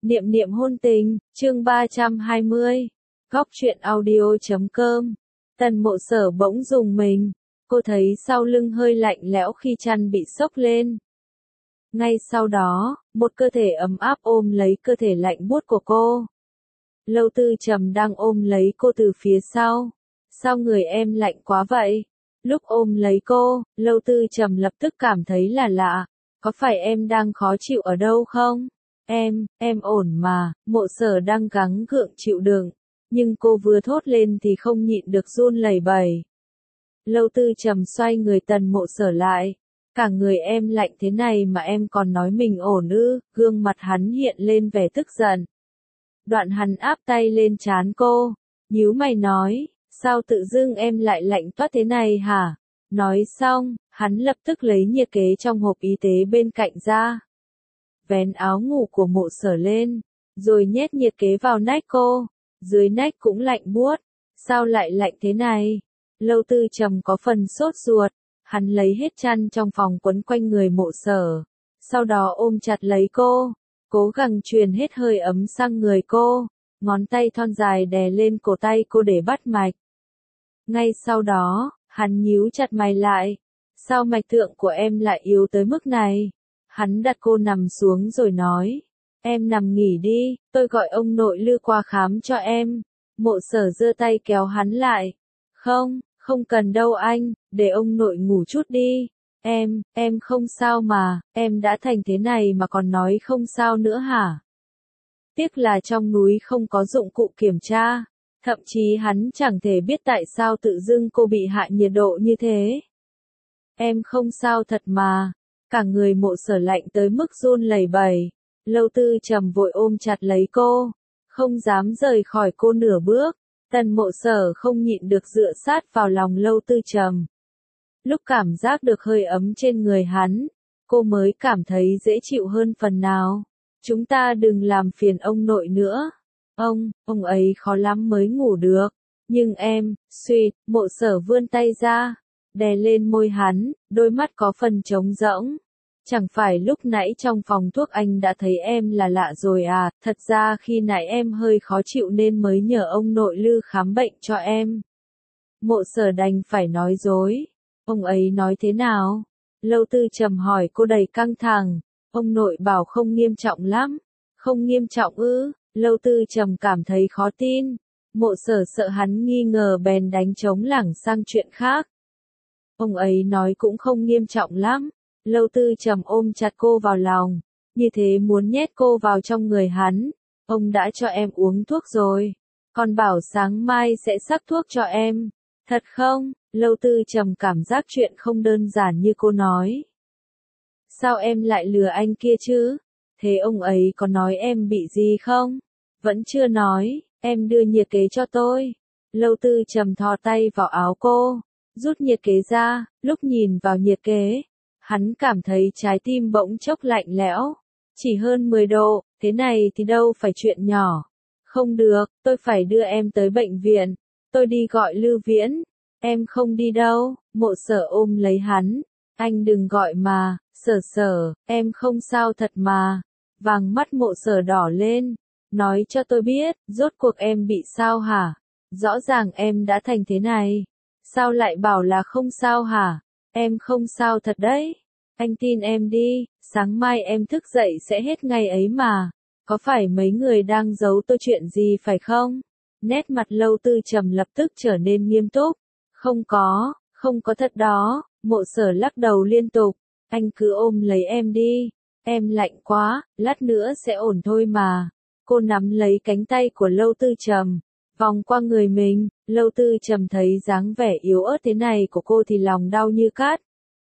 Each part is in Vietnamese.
Niệm niệm hôn tình, chương 320. Góc truyện audio.com. Tần Mộ Sở bỗng rùng mình, cô thấy sau lưng hơi lạnh lẽo khi chăn bị xốc lên. Ngay sau đó, một cơ thể ấm áp ôm lấy cơ thể lạnh buốt của cô. Lâu Tư Trầm đang ôm lấy cô từ phía sau. Sao người em lạnh quá vậy? Lúc ôm lấy cô, Lâu Tư Trầm lập tức cảm thấy là lạ. Có phải em đang khó chịu ở đâu không? Em ổn mà. Mộ Sở đang gắng gượng chịu đựng, nhưng cô vừa thốt lên thì không nhịn được run lẩy bẩy. Lâu Tư Trầm xoay người Tần Mộ Sở lại. Cả người em lạnh thế này mà em còn nói mình ổn ư? Gương mặt hắn hiện lên vẻ tức giận. Đoạn hắn áp tay lên trán cô, nhíu mày nói, sao tự dưng em lại lạnh toát thế này hả? Nói xong, hắn lập tức lấy nhiệt kế trong hộp y tế bên cạnh ra. Vén áo ngủ của Mộ Sở lên, rồi nhét nhiệt kế vào nách cô. Dưới nách cũng lạnh buốt. Sao lại lạnh thế này? Lâu Tư Trầm có phần sốt ruột. Hắn lấy hết chăn trong phòng quấn quanh người Mộ Sở. Sau đó ôm chặt lấy cô, cố gắng truyền hết hơi ấm sang người cô. Ngón tay thon dài đè lên cổ tay cô để bắt mạch. Ngay sau đó, hắn nhíu chặt mày lại. Sao mạch tượng của em lại yếu tới mức này? Hắn đặt cô nằm xuống rồi nói. Em nằm nghỉ đi, tôi gọi ông nội Lư qua khám cho em. Mộ Sở giơ tay kéo hắn lại. Không cần đâu anh, để ông nội ngủ chút đi. Em không sao mà, em đã thành thế này mà còn nói không sao nữa hả? Tiếc là trong núi không có dụng cụ kiểm tra. Thậm chí hắn chẳng thể biết tại sao tự dưng cô bị hạ nhiệt độ như thế. Em không sao thật mà. Cả người Mộ Sở lạnh tới mức run lẩy bẩy. Lâu Tư Trầm vội ôm chặt lấy cô, không dám rời khỏi cô nửa bước. Tần Mộ Sở không nhịn được dựa sát vào lòng Lâu Tư Trầm. Lúc cảm giác được hơi ấm trên người hắn, cô mới cảm thấy dễ chịu hơn phần nào. Chúng ta đừng làm phiền ông nội nữa. Ông ấy khó lắm mới ngủ được. Nhưng em, suýt, Mộ Sở vươn tay ra, đè lên môi hắn, đôi mắt có phần trống rỗng. Chẳng phải lúc nãy trong phòng thuốc anh đã thấy em là lạ rồi à, thật ra khi nãy em hơi khó chịu nên mới nhờ ông nội Lư khám bệnh cho em. Mộ Sở đành phải nói dối. Ông ấy nói thế nào? Lâu Tư Trầm hỏi cô đầy căng thẳng. Ông nội bảo không nghiêm trọng lắm. Không nghiêm trọng ư? Lâu Tư Trầm cảm thấy khó tin. Mộ Sở sợ hắn nghi ngờ bèn đánh trống lảng sang chuyện khác. Ông ấy nói cũng không nghiêm trọng lắm. Lâu Tư Trầm ôm chặt cô vào lòng, như thế muốn nhét cô vào trong người hắn. Ông đã cho em uống thuốc rồi, còn bảo sáng mai sẽ sắc thuốc cho em. Thật không? Lâu Tư Trầm cảm giác chuyện không đơn giản như cô nói. Sao em lại lừa anh kia chứ? Thế ông ấy có nói em bị gì không? Vẫn chưa nói, em đưa nhiệt kế cho tôi. Lâu Tư Trầm thò tay vào áo cô, rút nhiệt kế ra, lúc nhìn vào nhiệt kế. Hắn cảm thấy trái tim bỗng chốc lạnh lẽo. Chỉ hơn 10 độ, thế này thì đâu phải chuyện nhỏ. Không được, tôi phải đưa em tới bệnh viện. Tôi đi gọi Lư Viễn. Em không đi đâu. Mộ Sở ôm lấy hắn. Anh đừng gọi mà, Sở, em không sao thật mà. Vàng mắt Mộ Sở đỏ lên. Nói cho tôi biết, rốt cuộc em bị sao hả? Rõ ràng em đã thành thế này. Sao lại bảo là không sao hả? Em không sao thật đấy. Anh tin em đi, sáng mai em thức dậy sẽ hết ngày ấy mà. Có phải mấy người đang giấu tôi chuyện gì phải không? Nét mặt Lâu Tư Trầm lập tức trở nên nghiêm túc. Không có thật đó. Mộ Sở lắc đầu liên tục. Anh cứ ôm lấy em đi. Em lạnh quá, lát nữa sẽ ổn thôi mà. Cô nắm lấy cánh tay của Lâu Tư Trầm, vòng qua người mình. Lâu Tư Trầm thấy dáng vẻ yếu ớt thế này của cô thì lòng đau như cát.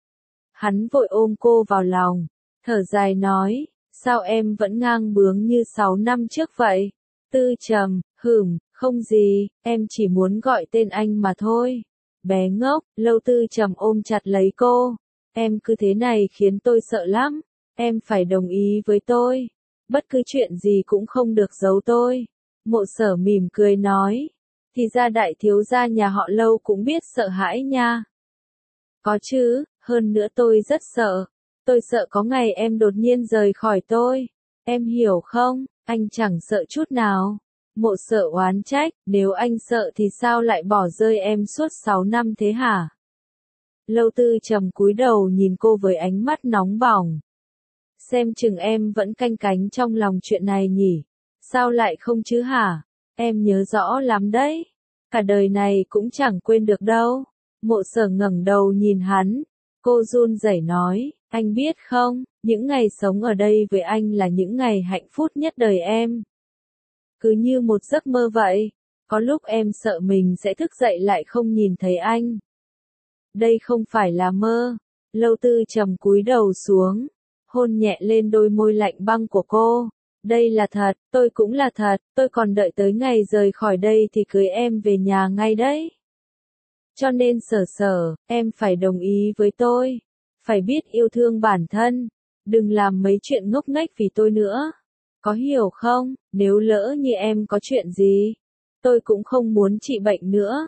Hắn vội ôm cô vào lòng, thở dài nói, sao em vẫn ngang bướng như 6 năm trước vậy? Tư Trầm, không gì, em chỉ muốn gọi tên anh mà thôi. Bé ngốc, Lâu Tư Trầm ôm chặt lấy cô. Em cứ thế này khiến tôi sợ lắm. Em phải đồng ý với tôi. Bất cứ chuyện gì cũng không được giấu tôi. Mộ Sở mỉm cười nói. Thì ra đại thiếu gia nhà họ Lâu cũng biết sợ hãi nha. Có chứ, hơn nữa tôi rất sợ. Tôi sợ có ngày em đột nhiên rời khỏi tôi. Em hiểu không, anh chẳng sợ chút nào. Mộ Sở oán trách, nếu anh sợ thì sao lại bỏ rơi em suốt 6 năm thế hả? Lâu Tư Trầm cúi đầu nhìn cô với ánh mắt nóng bỏng. Xem chừng em vẫn canh cánh trong lòng chuyện này nhỉ? Sao lại không chứ hả? Em nhớ rõ lắm đấy. Cả đời này cũng chẳng quên được đâu. Mộ Sở ngẩng đầu nhìn hắn. Cô run rẩy nói, anh biết không, những ngày sống ở đây với anh là những ngày hạnh phúc nhất đời em. Cứ như một giấc mơ vậy. Có lúc em sợ mình sẽ thức dậy lại không nhìn thấy anh. Đây không phải là mơ. Lâu Tư Trầm cúi đầu xuống, hôn nhẹ lên đôi môi lạnh băng của cô. Đây là thật, tôi cũng là thật, tôi còn đợi tới ngày rời khỏi đây thì cưới em về nhà ngay đấy. Cho nên Sở, em phải đồng ý với tôi. Phải biết yêu thương bản thân. Đừng làm mấy chuyện ngốc nghếch vì tôi nữa. Có hiểu không, nếu lỡ như em có chuyện gì, tôi cũng không muốn trị bệnh nữa.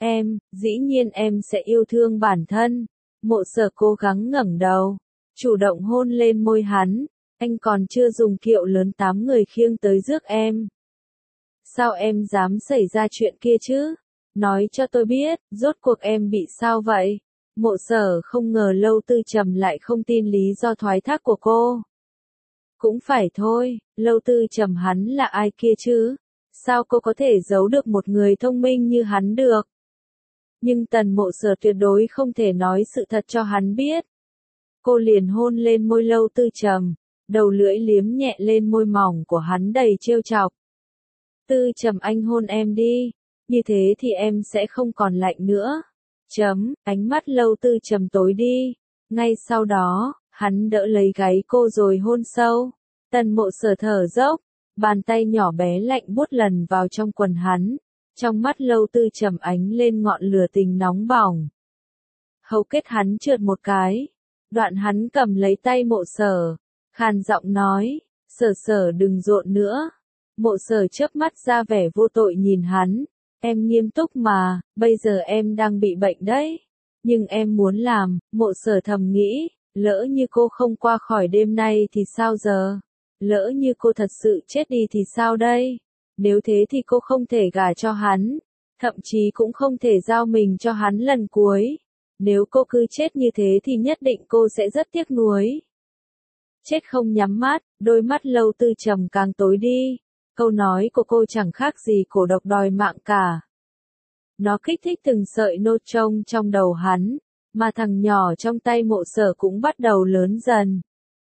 Dĩ nhiên em sẽ yêu thương bản thân. Mộ Sở cố gắng ngẩng đầu, chủ động hôn lên môi hắn. Anh còn chưa dùng kiệu lớn 8 người khiêng tới rước em. Sao em dám xảy ra chuyện kia chứ? Nói cho tôi biết, rốt cuộc em bị sao vậy? Mộ Sở không ngờ Lâu Tư Trầm lại không tin lý do thoái thác của cô. Cũng phải thôi, Lâu Tư Trầm hắn là ai kia chứ? Sao cô có thể giấu được một người thông minh như hắn được? Nhưng Tần Mộ Sở tuyệt đối không thể nói sự thật cho hắn biết. Cô liền hôn lên môi Lâu Tư Trầm, đầu lưỡi liếm nhẹ lên môi mỏng của hắn đầy trêu chọc. Tư Trầm anh hôn em đi, như thế thì em sẽ không còn lạnh nữa. Ánh mắt Lâu Tư Trầm tối đi. Ngay sau đó, hắn đỡ lấy gáy cô rồi hôn sâu. Tần Mộ Sở thở dốc, bàn tay nhỏ bé lạnh buốt lần vào trong quần hắn. Trong mắt Lâu Tư Trầm ánh lên ngọn lửa tình nóng bỏng. Hầu kết hắn trượt một cái. Đoạn hắn cầm lấy tay Mộ Sở, khàn giọng nói, Sở đừng rộn nữa. Mộ Sở chớp mắt ra vẻ vô tội nhìn hắn. Em nghiêm túc mà, bây giờ em đang bị bệnh đấy. Nhưng em muốn làm, Mộ Sở thầm nghĩ, lỡ như cô không qua khỏi đêm nay thì sao giờ? Lỡ như cô thật sự chết đi thì sao đây? Nếu thế thì cô không thể gả cho hắn, thậm chí cũng không thể giao mình cho hắn lần cuối. Nếu cô cứ chết như thế thì nhất định cô sẽ rất tiếc nuối. Chết không nhắm mắt, đôi mắt Lâu Tư Trầm càng tối đi. Câu nói của cô chẳng khác gì cổ độc đòi mạng cả. Nó kích thích từng sợi nốt trông trong đầu hắn, mà thằng nhỏ trong tay Mộ Sở cũng bắt đầu lớn dần.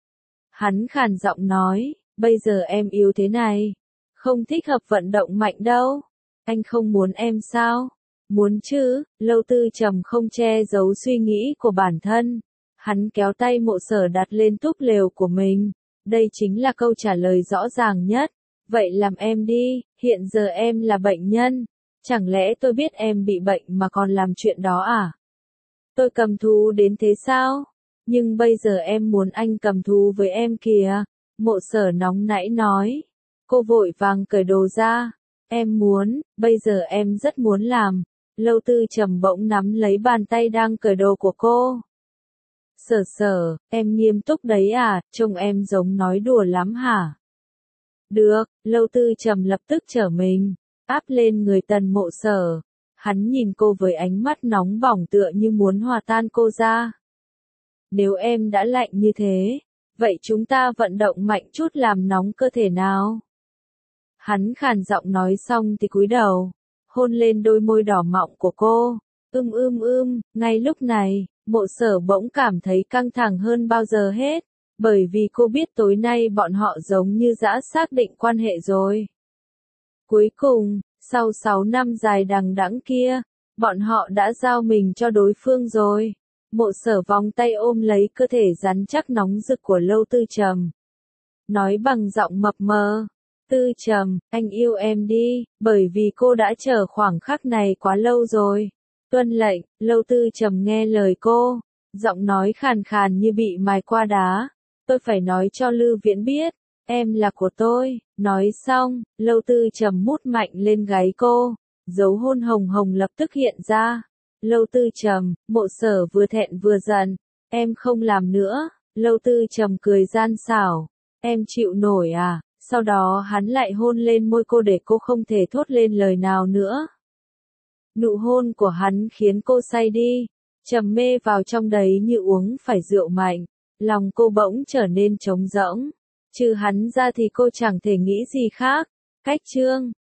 Hắn khàn giọng nói, bây giờ em yếu thế này, không thích hợp vận động mạnh đâu. Anh không muốn em sao? Muốn chứ. Lâu Tư Trầm không che giấu suy nghĩ của bản thân. Hắn kéo tay Mộ Sở đặt lên túp lều của mình. Đây chính là câu trả lời rõ ràng nhất. Vậy làm em đi, hiện giờ em là bệnh nhân. Chẳng lẽ tôi biết em bị bệnh mà còn làm chuyện đó à? Tôi cầm thú đến thế sao? Nhưng bây giờ em muốn anh cầm thú với em kìa. Mộ Sở nóng nảy nói. Cô vội vàng cởi đồ ra. Em muốn, bây giờ em rất muốn làm. Lâu Tư Trầm bỗng nắm lấy bàn tay đang cởi đồ của cô. Sở, em nghiêm túc đấy à, trông em giống nói đùa lắm hả? Được, Lâu Tư Trầm lập tức trở mình, áp lên người Tần Mộ Sở. Hắn nhìn cô với ánh mắt nóng bỏng tựa như muốn hòa tan cô ra. Nếu em đã lạnh như thế, vậy chúng ta vận động mạnh chút làm nóng cơ thể nào? Hắn khàn giọng nói xong thì cúi đầu, hôn lên đôi môi đỏ mọng của cô. Ngay lúc này, Mộ Sở bỗng cảm thấy căng thẳng hơn bao giờ hết, bởi vì cô biết tối nay bọn họ giống như đã xác định quan hệ rồi. Cuối cùng, sau 6 năm dài đằng đẵng kia, bọn họ đã giao mình cho đối phương rồi. Mộ Sở vòng tay ôm lấy cơ thể rắn chắc nóng rực của Lâu Tư Trầm. Nói bằng giọng mập mờ. Tư Trầm, anh yêu em đi, bởi vì cô đã chờ khoảng khắc này quá lâu rồi. Tuân lệnh. Lâu Tư Trầm nghe lời cô, giọng nói khàn khàn như bị mài qua đá. Tôi phải nói cho Lư Viễn biết, em là của tôi. Nói xong, Lâu Tư Trầm mút mạnh lên gáy cô, dấu hôn hồng hồng lập tức hiện ra. Lâu Tư Trầm, Mộ Sở vừa thẹn vừa giận, em không làm nữa. Lâu Tư Trầm cười gian xảo, Em chịu nổi à? Sau đó hắn lại hôn lên môi cô để cô không thể thốt lên lời nào nữa. Nụ hôn của hắn khiến cô say đi, trầm mê vào trong đấy như uống phải rượu mạnh. Lòng cô bỗng trở nên trống rỗng. Trừ hắn ra thì cô chẳng thể nghĩ gì khác. Cách chương